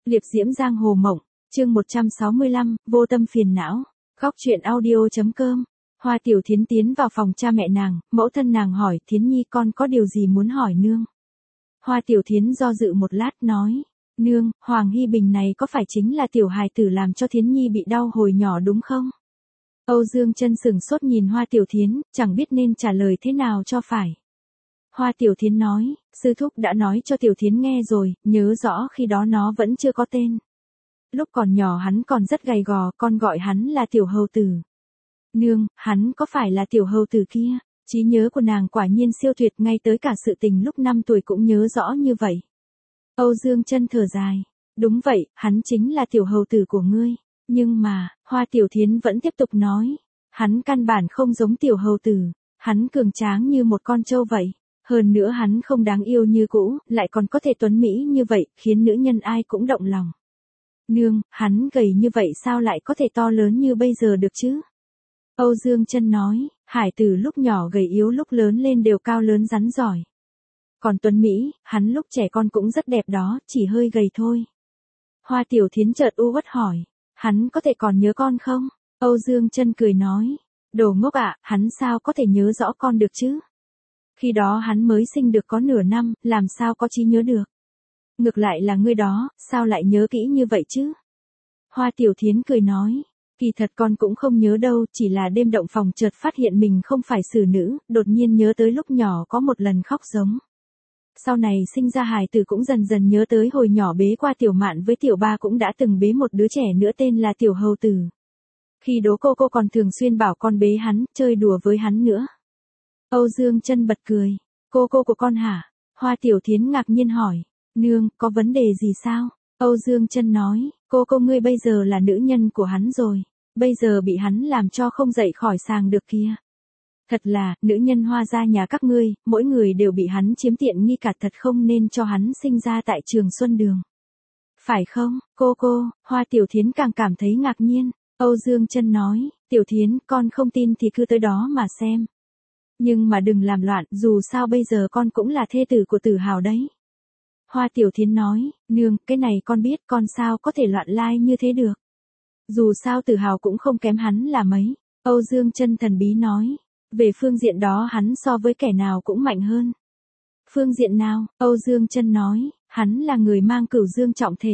Liệp diễm giang hồ mộng, chương 165, vô tâm phiền não. Góc truyện audio.com. Hoa Tiểu Thiến tiến vào phòng cha mẹ nàng, mẫu thân nàng hỏi, Thiến Nhi con có điều gì muốn hỏi nương? Hoa Tiểu Thiến do dự một lát nói, nương, Hoàng Hy Bình này có phải chính là tiểu hài tử làm cho Thiến Nhi bị đau hồi nhỏ đúng không? Âu Dương Chân sững sốt nhìn Hoa Tiểu Thiến, chẳng biết nên trả lời thế nào cho phải. Hoa Tiểu Thiến nói, sư thúc đã nói cho Tiểu Thiến nghe rồi, nhớ rõ khi đó nó vẫn chưa có tên. Lúc còn nhỏ hắn còn rất gầy gò, con gọi hắn là Tiểu Hầu Tử. Nương, hắn có phải là Tiểu Hầu Tử kia? Trí nhớ của nàng quả nhiên siêu tuyệt, ngay tới cả sự tình lúc 5 tuổi cũng nhớ rõ như vậy. Âu Dương Chân thở dài, đúng vậy, hắn chính là Tiểu Hầu Tử của ngươi. Nhưng mà, Hoa Tiểu Thiến vẫn tiếp tục nói, hắn căn bản không giống Tiểu Hầu Tử, hắn cường tráng như một con trâu vậy. Hơn nữa hắn không đáng yêu như cũ, lại còn có thể tuấn mỹ như vậy, khiến nữ nhân ai cũng động lòng. Nương, hắn gầy như vậy sao lại có thể to lớn như bây giờ được chứ? Âu Dương Chân nói, hải tử lúc nhỏ gầy yếu lúc lớn lên đều cao lớn rắn giỏi. Còn tuấn mỹ, hắn lúc trẻ con cũng rất đẹp đó, chỉ hơi gầy thôi. Hoa Tiểu Thiến chợt u uất hỏi, hắn có thể còn nhớ con không? Âu Dương Chân cười nói, đồ ngốc ạ, hắn sao có thể nhớ rõ con được chứ? Khi đó hắn mới sinh được có nửa năm, làm sao có trí nhớ được. Ngược lại là ngươi đó, sao lại nhớ kỹ như vậy chứ? Hoa Tiểu Thiến cười nói, kỳ thật con cũng không nhớ đâu, chỉ là đêm động phòng chợt phát hiện mình không phải xử nữ, đột nhiên nhớ tới lúc nhỏ có một lần khóc giống. Sau này sinh ra hài tử cũng dần dần nhớ tới hồi nhỏ bế qua Tiểu Mạn với Tiểu Ba cũng đã từng bế một đứa trẻ nữa tên là Tiểu Hầu Tử. Khi đó cô còn thường xuyên bảo con bế hắn, chơi đùa với hắn nữa. Âu Dương Chân bật cười, cô của con hả? Hoa Tiểu Thiến ngạc nhiên hỏi, nương, có vấn đề gì sao? Âu Dương Chân nói, cô ngươi bây giờ là nữ nhân của hắn rồi, bây giờ bị hắn làm cho không dậy khỏi sàng được kia. Thật là, nữ nhân Hoa gia nhà các ngươi, mỗi người đều bị hắn chiếm tiện nghi cả, thật không nên cho hắn sinh ra tại Trường Xuân Đường. Phải không, cô? Hoa Tiểu Thiến càng cảm thấy ngạc nhiên. Âu Dương Chân nói, Tiểu Thiến, con không tin thì cứ tới đó mà xem. Nhưng mà đừng làm loạn, dù sao bây giờ con cũng là thê tử của Tử Hào đấy. Hoa Tiểu Thiến nói, nương, cái này con biết, con sao có thể loạn lai như thế được. Dù sao Tử Hào cũng không kém hắn là mấy. Âu Dương Chân thần bí nói, về phương diện đó hắn so với kẻ nào cũng mạnh hơn. Phương diện nào? Âu Dương Chân nói, hắn là người mang cửu dương trọng thể.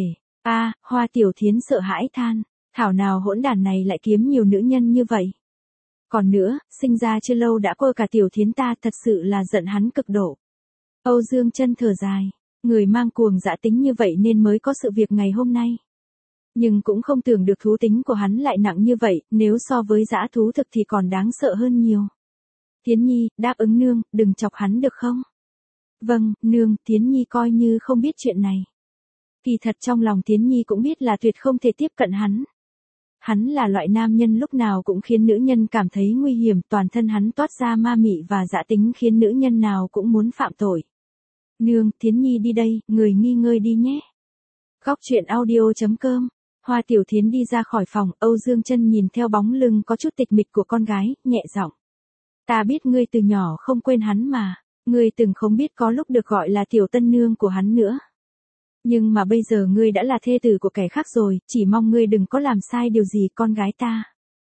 Hoa Tiểu Thiến sợ hãi than, thảo nào hỗn đản này lại kiếm nhiều nữ nhân như vậy. Còn nữa, sinh ra chưa lâu đã quơ cả Tiểu Thiến ta, thật sự là giận hắn cực độ. Âu Dương Chân thở dài, người mang cuồng dã tính như vậy nên mới có sự việc ngày hôm nay. Nhưng cũng không tưởng được thú tính của hắn lại nặng như vậy, nếu so với dã thú thực thì còn đáng sợ hơn nhiều. Thiến Nhi, đáp ứng nương, đừng chọc hắn được không? Vâng, nương, Thiến Nhi coi như không biết chuyện này. Kỳ thật trong lòng Thiến Nhi cũng biết là tuyệt không thể tiếp cận hắn. Hắn là loại nam nhân lúc nào cũng khiến nữ nhân cảm thấy nguy hiểm, toàn thân hắn toát ra ma mị và dã tính khiến nữ nhân nào cũng muốn phạm tội. Nương, Thiến Nhi đi đây, người nghỉ ngơi đi nhé. Góc truyện audio.com. Hoa Tiểu Thiến đi ra khỏi phòng, Âu Dương Chân nhìn theo bóng lưng có chút tịch mịch của con gái, nhẹ giọng. Ta biết ngươi từ nhỏ không quên hắn mà, ngươi từng không biết có lúc được gọi là tiểu tân nương của hắn nữa. Nhưng mà bây giờ ngươi đã là thê tử của kẻ khác rồi, chỉ mong ngươi đừng có làm sai điều gì con gái ta.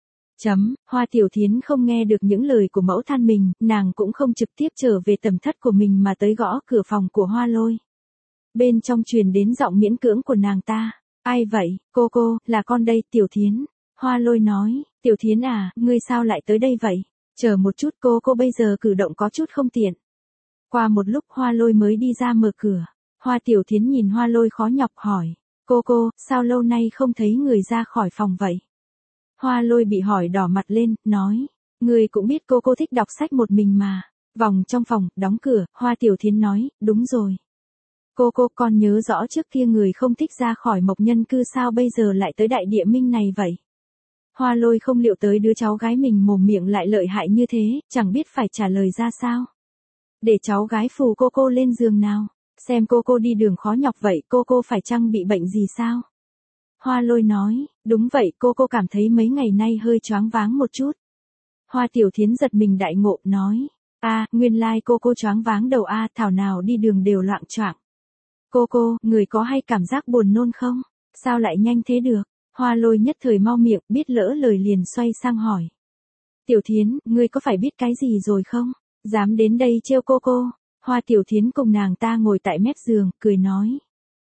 Hoa Tiểu Thiến không nghe được những lời của mẫu thân mình, nàng cũng không trực tiếp trở về tầm thất của mình mà tới gõ cửa phòng của Hoa Lôi. Bên trong truyền đến giọng miễn cưỡng của nàng ta, ai vậy, cô, là con đây, Tiểu Thiến. Hoa Lôi nói, Tiểu Thiến à, ngươi sao lại tới đây vậy? Chờ một chút, cô bây giờ cử động có chút không tiện. Qua một lúc Hoa Lôi mới đi ra mở cửa. Hoa Tiểu Thiến nhìn Hoa Lôi khó nhọc hỏi, cô, sao lâu nay không thấy người ra khỏi phòng vậy? Hoa Lôi bị hỏi đỏ mặt lên, nói, người cũng biết cô thích đọc sách một mình mà. Vòng trong phòng, đóng cửa, Hoa Tiểu Thiến nói, đúng rồi. Cô con nhớ rõ trước kia người không thích ra khỏi Mộc Nhân Cư sao bây giờ lại tới Đại Địa Minh này vậy? Hoa Lôi không liệu tới đứa cháu gái mình mồm miệng lại lợi hại như thế, chẳng biết phải trả lời ra sao. Để cháu gái phù cô lên giường nào, xem cô đi đường khó nhọc vậy, cô phải chăng bị bệnh gì sao? Hoa Lôi nói, đúng vậy, cô cảm thấy mấy ngày nay hơi choáng váng một chút. Hoa Tiểu Thiến giật mình đại ngộ, nói, nguyên lai cô choáng váng đầu thảo nào đi đường đều loạng choạng. Cô, người có hay cảm giác buồn nôn không? Sao lại nhanh thế được? Hoa Lôi nhất thời mau miệng, biết lỡ lời liền xoay sang hỏi. Tiểu Thiến, ngươi có phải biết cái gì rồi không? Dám đến đây trêu cô. Hoa Tiểu Thiến cùng nàng ta ngồi tại mép giường, cười nói.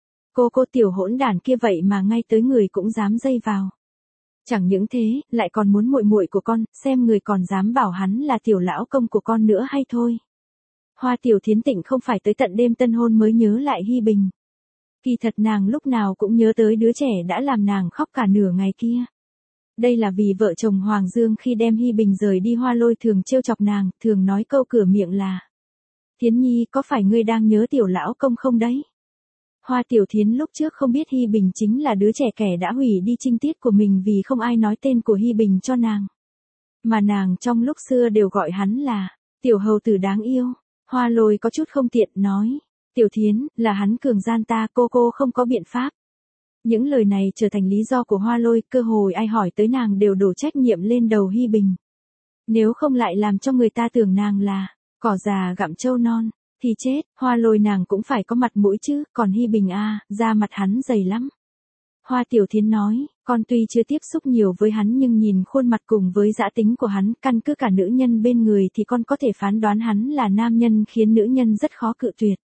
Cô tiểu hỗn đản kia vậy mà ngay tới người cũng dám dây vào. Chẳng những thế, lại còn muốn muội muội của con, xem người còn dám bảo hắn là tiểu lão công của con nữa hay thôi. Hoa Tiểu Thiến Tịnh không phải tới tận đêm tân hôn mới nhớ lại Hi Bình. Kỳ thật nàng lúc nào cũng nhớ tới đứa trẻ đã làm nàng khóc cả nửa ngày kia. Đây là vì vợ chồng Hoàng Dương khi đem Hi Bình rời đi Hoa Lôi thường trêu chọc nàng, thường nói câu cửa miệng là. Thiến Nhi có phải ngươi đang nhớ tiểu lão công không đấy? Hoa Tiểu Thiến lúc trước không biết Hi Bình chính là đứa trẻ kẻ đã hủy đi trinh tiết của mình vì không ai nói tên của Hi Bình cho nàng. Mà nàng trong lúc xưa đều gọi hắn là, tiểu hầu tử đáng yêu. Hoa Lôi có chút không tiện nói, Tiểu Thiến, là hắn cường gian ta, cô không có biện pháp. Những lời này trở thành lý do của Hoa Lôi, cơ hội ai hỏi tới nàng đều đổ trách nhiệm lên đầu Hi Bình. Nếu không lại làm cho người ta tưởng nàng là, cỏ già gặm trâu non, thì chết, Hoa Lôi nàng cũng phải có mặt mũi chứ, còn Hi Bình da mặt hắn dày lắm. Hoa Tiểu Thiến nói, con tuy chưa tiếp xúc nhiều với hắn nhưng nhìn khuôn mặt cùng với dã tính của hắn, căn cứ cả nữ nhân bên người thì con có thể phán đoán hắn là nam nhân khiến nữ nhân rất khó cự tuyệt.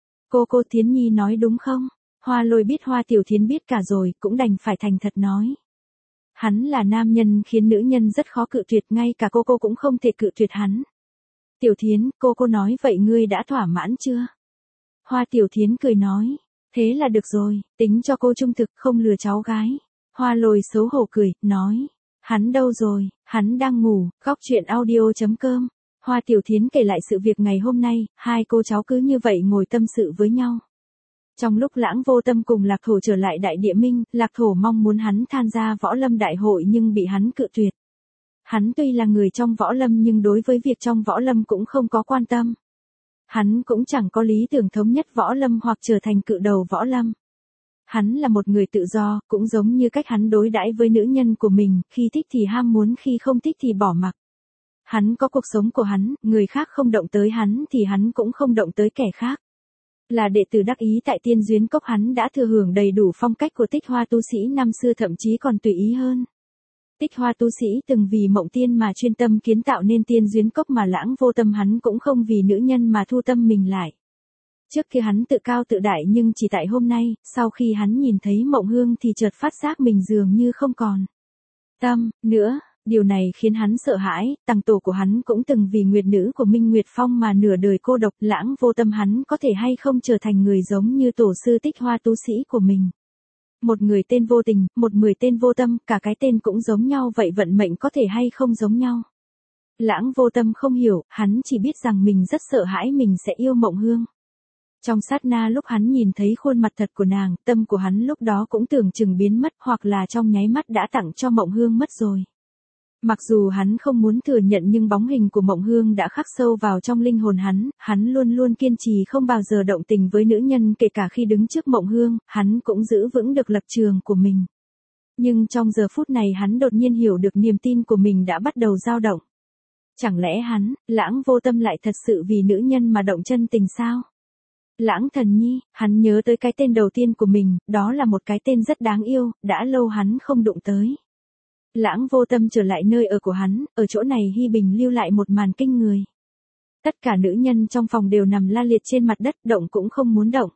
Cô Thiến Nhi nói đúng không? Hoa Lôi biết Hoa Tiểu Thiến biết cả rồi, cũng đành phải thành thật nói. Hắn là nam nhân khiến nữ nhân rất khó cự tuyệt, ngay cả cô cũng không thể cự tuyệt hắn. Tiểu Thiến, cô nói vậy ngươi đã thỏa mãn chưa? Hoa Tiểu Thiến cười nói, thế là được rồi, tính cho cô trung thực không lừa cháu gái. Hoa Lôi xấu hổ cười, nói, hắn đâu rồi, hắn đang ngủ. Góc truyện audio.com. Hoa Tiểu Thiến kể lại sự việc ngày hôm nay, hai cô cháu cứ như vậy ngồi tâm sự với nhau. Trong lúc Lãng Vô Tâm cùng Lạc Thổ trở lại Đại Địa Minh, Lạc Thổ mong muốn hắn tham gia võ lâm đại hội nhưng bị hắn cự tuyệt. Hắn tuy là người trong võ lâm nhưng đối với việc trong võ lâm cũng không có quan tâm. Hắn cũng chẳng có lý tưởng thống nhất võ lâm hoặc trở thành cự đầu võ lâm. Hắn là một người tự do, cũng giống như cách hắn đối đãi với nữ nhân của mình, khi thích thì ham muốn, khi không thích thì bỏ mặc. Hắn có cuộc sống của hắn, người khác không động tới hắn thì hắn cũng không động tới kẻ khác. Là đệ tử đắc ý tại Tiên Duyến Cốc, hắn đã thừa hưởng đầy đủ phong cách của Tích Hoa tu sĩ năm xưa, thậm chí còn tùy ý hơn. Tích Hoa tu sĩ từng vì Mộng Tiên mà chuyên tâm kiến tạo nên Tiên Duyến Cốc, mà Lãng Vô Tâm hắn cũng không vì nữ nhân mà thu tâm mình lại. Trước kia hắn tự cao tự đại nhưng chỉ tại hôm nay, sau khi hắn nhìn thấy Mộng Hương thì chợt phát giác mình dường như không còn tâm nữa. Điều này khiến hắn sợ hãi, tằng tổ của hắn cũng từng vì nguyệt nữ của Minh Nguyệt Phong mà nửa đời cô độc. Lãng Vô Tâm hắn có thể hay không trở thành người giống như tổ sư Tích Hoa tu sĩ của mình. Một người tên vô tình, một người tên vô tâm, cả cái tên cũng giống nhau, vậy vận mệnh có thể hay không giống nhau? Lãng Vô Tâm không hiểu, hắn chỉ biết rằng mình rất sợ hãi mình sẽ yêu Mộng Hương. Trong sát na lúc hắn nhìn thấy khuôn mặt thật của nàng, tâm của hắn lúc đó cũng tưởng chừng biến mất, hoặc là trong nháy mắt đã tặng cho Mộng Hương mất rồi. Mặc dù hắn không muốn thừa nhận nhưng bóng hình của Mộng Hương đã khắc sâu vào trong linh hồn hắn luôn luôn kiên trì không bao giờ động tình với nữ nhân, kể cả khi đứng trước Mộng Hương, hắn cũng giữ vững được lập trường của mình. Nhưng trong giờ phút này hắn đột nhiên hiểu được niềm tin của mình đã bắt đầu dao động. Chẳng lẽ Lãng Vô Tâm lại thật sự vì nữ nhân mà động chân tình sao? Lãng Thần Nhi, hắn nhớ tới cái tên đầu tiên của mình, đó là một cái tên rất đáng yêu, đã lâu hắn không đụng tới. Lãng Vô Tâm trở lại nơi ở của hắn, ở chỗ này Hi Bình lưu lại một màn kinh người. Tất cả nữ nhân trong phòng đều nằm la liệt trên mặt đất, động cũng không muốn động.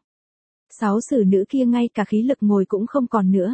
6 xử nữ kia ngay cả khí lực ngồi cũng không còn nữa.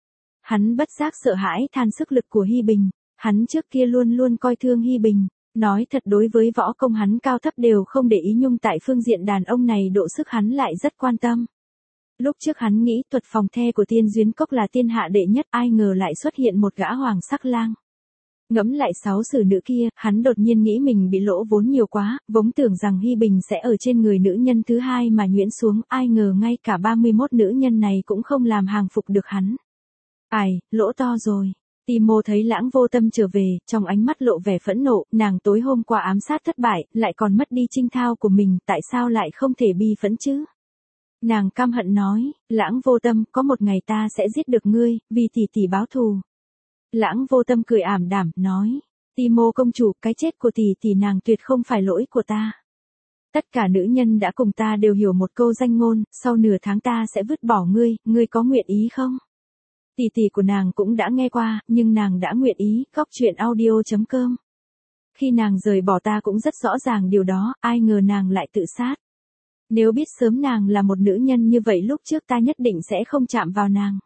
Hắn bất giác sợ hãi than sức lực của Hi Bình, hắn trước kia luôn luôn coi thương Hi Bình, nói thật đối với võ công hắn cao thấp đều không để ý, nhưng tại phương diện đàn ông này độ sức hắn lại rất quan tâm. Lúc trước hắn nghĩ thuật phòng the của Tiên Duyến Cốc là thiên hạ đệ nhất, ai ngờ lại xuất hiện một gã hoàng sắc lang. Ngẫm lại 6 xử nữ kia, hắn đột nhiên nghĩ mình bị lỗ vốn nhiều quá, vốn tưởng rằng Hi Bình sẽ ở trên người nữ nhân thứ hai mà nhuyễn xuống, ai ngờ ngay cả 31 nữ nhân này cũng không làm hàng phục được hắn. Ai, lỗ to rồi. Timo thấy Lãng Vô Tâm trở về, trong ánh mắt lộ vẻ phẫn nộ, nàng tối hôm qua ám sát thất bại, lại còn mất đi trinh thao của mình, tại sao lại không thể bi phẫn chứ? Nàng căm hận nói, Lãng Vô Tâm, có một ngày ta sẽ giết được ngươi, vì tỷ tỷ báo thù. Lãng Vô Tâm cười ảm đạm, nói, Timo công chủ, cái chết của tỷ tỷ nàng tuyệt không phải lỗi của ta. Tất cả nữ nhân đã cùng ta đều hiểu một câu danh ngôn, sau nửa tháng ta sẽ vứt bỏ ngươi, ngươi có nguyện ý không? Tỷ tỷ của nàng cũng đã nghe qua, nhưng nàng đã nguyện ý. Góc chuyện audio.com. Khi nàng rời bỏ ta cũng rất rõ ràng điều đó, ai ngờ nàng lại tự sát. Nếu biết sớm nàng là một nữ nhân như vậy lúc trước ta nhất định sẽ không chạm vào nàng.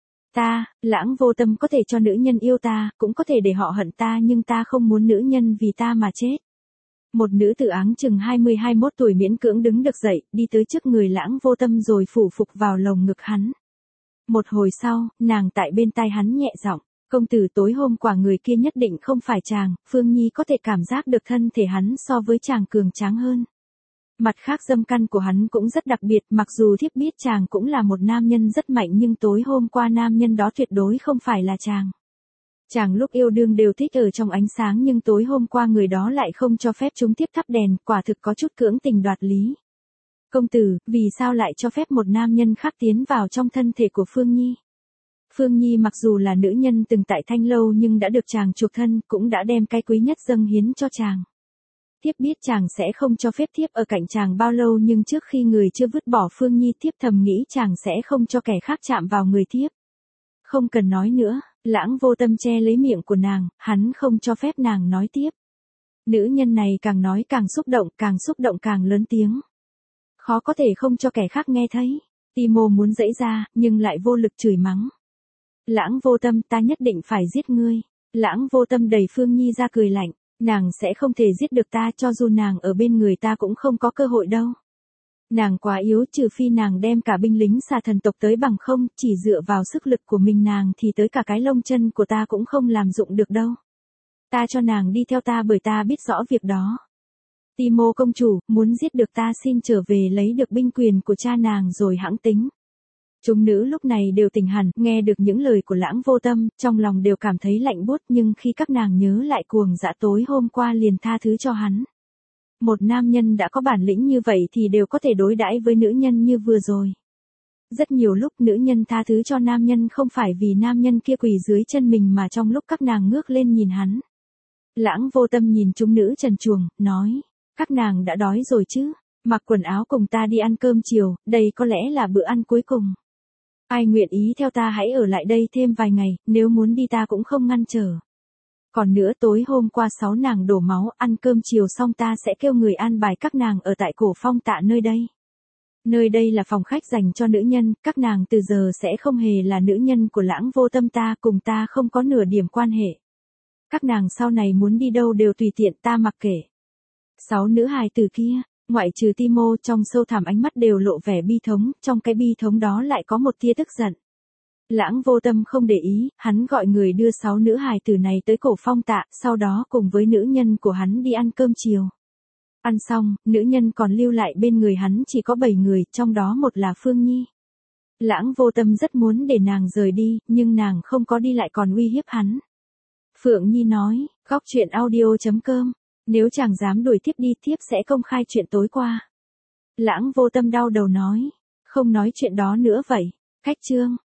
Ta, Lãng Vô Tâm có thể cho nữ nhân yêu ta, cũng có thể để họ hận ta, nhưng ta không muốn nữ nhân vì ta mà chết. Một nữ tử áng chừng 20-21 tuổi miễn cưỡng đứng được dậy, đi tới trước người Lãng Vô Tâm rồi phủ phục vào lồng ngực hắn. Một hồi sau, nàng tại bên tai hắn nhẹ giọng, công tử tối hôm qua người kia nhất định không phải chàng, Phương Nhi có thể cảm giác được thân thể hắn so với chàng cường tráng hơn. Mặt khác dâm căn của hắn cũng rất đặc biệt, mặc dù thiếp biết chàng cũng là một nam nhân rất mạnh nhưng tối hôm qua nam nhân đó tuyệt đối không phải là chàng. Chàng lúc yêu đương đều thích ở trong ánh sáng nhưng tối hôm qua người đó lại không cho phép chúng tiếp thắp đèn, quả thực có chút cưỡng tình đoạt lý. Công tử, vì sao lại cho phép một nam nhân khác tiến vào trong thân thể của Phương Nhi? Phương Nhi mặc dù là nữ nhân từng tại Thanh Lâu nhưng đã được chàng chuộc thân, cũng đã đem cái quý nhất dâng hiến cho chàng. Thiếp biết chàng sẽ không cho phép thiếp ở cạnh chàng bao lâu nhưng trước khi người chưa vứt bỏ Phương Nhi thiếp thầm nghĩ chàng sẽ không cho kẻ khác chạm vào người thiếp. Không cần nói nữa, Lãng Vô Tâm che lấy miệng của nàng, hắn không cho phép nàng nói tiếp. Nữ nhân này càng nói càng xúc động càng lớn tiếng. Khó có thể không cho kẻ khác nghe thấy. Timo muốn giãy ra, nhưng lại vô lực chửi mắng. Lãng Vô Tâm, ta nhất định phải giết ngươi. Lãng Vô Tâm đẩy Phương Nhi ra cười lạnh. Nàng sẽ không thể giết được ta, cho dù nàng ở bên người ta cũng không có cơ hội đâu. Nàng quá yếu, trừ phi nàng đem cả binh lính xà thần tộc tới, bằng không, chỉ dựa vào sức lực của mình nàng thì tới cả cái lông chân của ta cũng không làm dụng được đâu. Ta cho nàng đi theo ta bởi ta biết rõ việc đó. Timo công chủ, muốn giết được ta xin trở về lấy được binh quyền của cha nàng rồi hẵng tính. Chúng nữ lúc này đều tỉnh hẳn, nghe được những lời của Lãng Vô Tâm, trong lòng đều cảm thấy lạnh buốt, nhưng khi các nàng nhớ lại cuồng dã tối hôm qua liền tha thứ cho hắn. Một nam nhân đã có bản lĩnh như vậy thì đều có thể đối đãi với nữ nhân như vừa rồi. Rất nhiều lúc nữ nhân tha thứ cho nam nhân không phải vì nam nhân kia quỳ dưới chân mình mà trong lúc các nàng ngước lên nhìn hắn. Lãng Vô Tâm nhìn chúng nữ trần truồng, nói, các nàng đã đói rồi chứ, mặc quần áo cùng ta đi ăn cơm chiều, đây có lẽ là bữa ăn cuối cùng. Ai nguyện ý theo ta hãy ở lại đây thêm vài ngày, nếu muốn đi ta cũng không ngăn trở. Còn nữa tối hôm qua 6 nàng đổ máu, ăn cơm chiều xong ta sẽ kêu người an bài các nàng ở tại Cổ Phong Tạ nơi đây. Nơi đây là phòng khách dành cho nữ nhân, các nàng từ giờ sẽ không hề là nữ nhân của Lãng Vô Tâm, ta cùng ta không có nửa điểm quan hệ. Các nàng sau này muốn đi đâu đều tùy tiện, ta mặc kệ. 6 nữ hài tử kia, ngoại trừ Timo, trong sâu thẳm ánh mắt đều lộ vẻ bi thống, trong cái bi thống đó lại có một tia tức giận. Lãng Vô Tâm không để ý, hắn gọi người đưa 6 nữ hài tử này tới Cổ Phong Tạ, sau đó cùng với nữ nhân của hắn đi ăn cơm chiều. Ăn xong, nữ nhân còn lưu lại bên người hắn chỉ có 7 người, trong đó một là Phương Nhi. Lãng Vô Tâm rất muốn để nàng rời đi, nhưng nàng không có đi lại còn uy hiếp hắn. Phượng Nhi nói, góc chuyện audio.com, nếu chàng dám đuổi thiếp đi, thiếp sẽ công khai chuyện tối qua. Lãng Vô Tâm đau đầu nói, không nói chuyện đó nữa vậy. Cách chương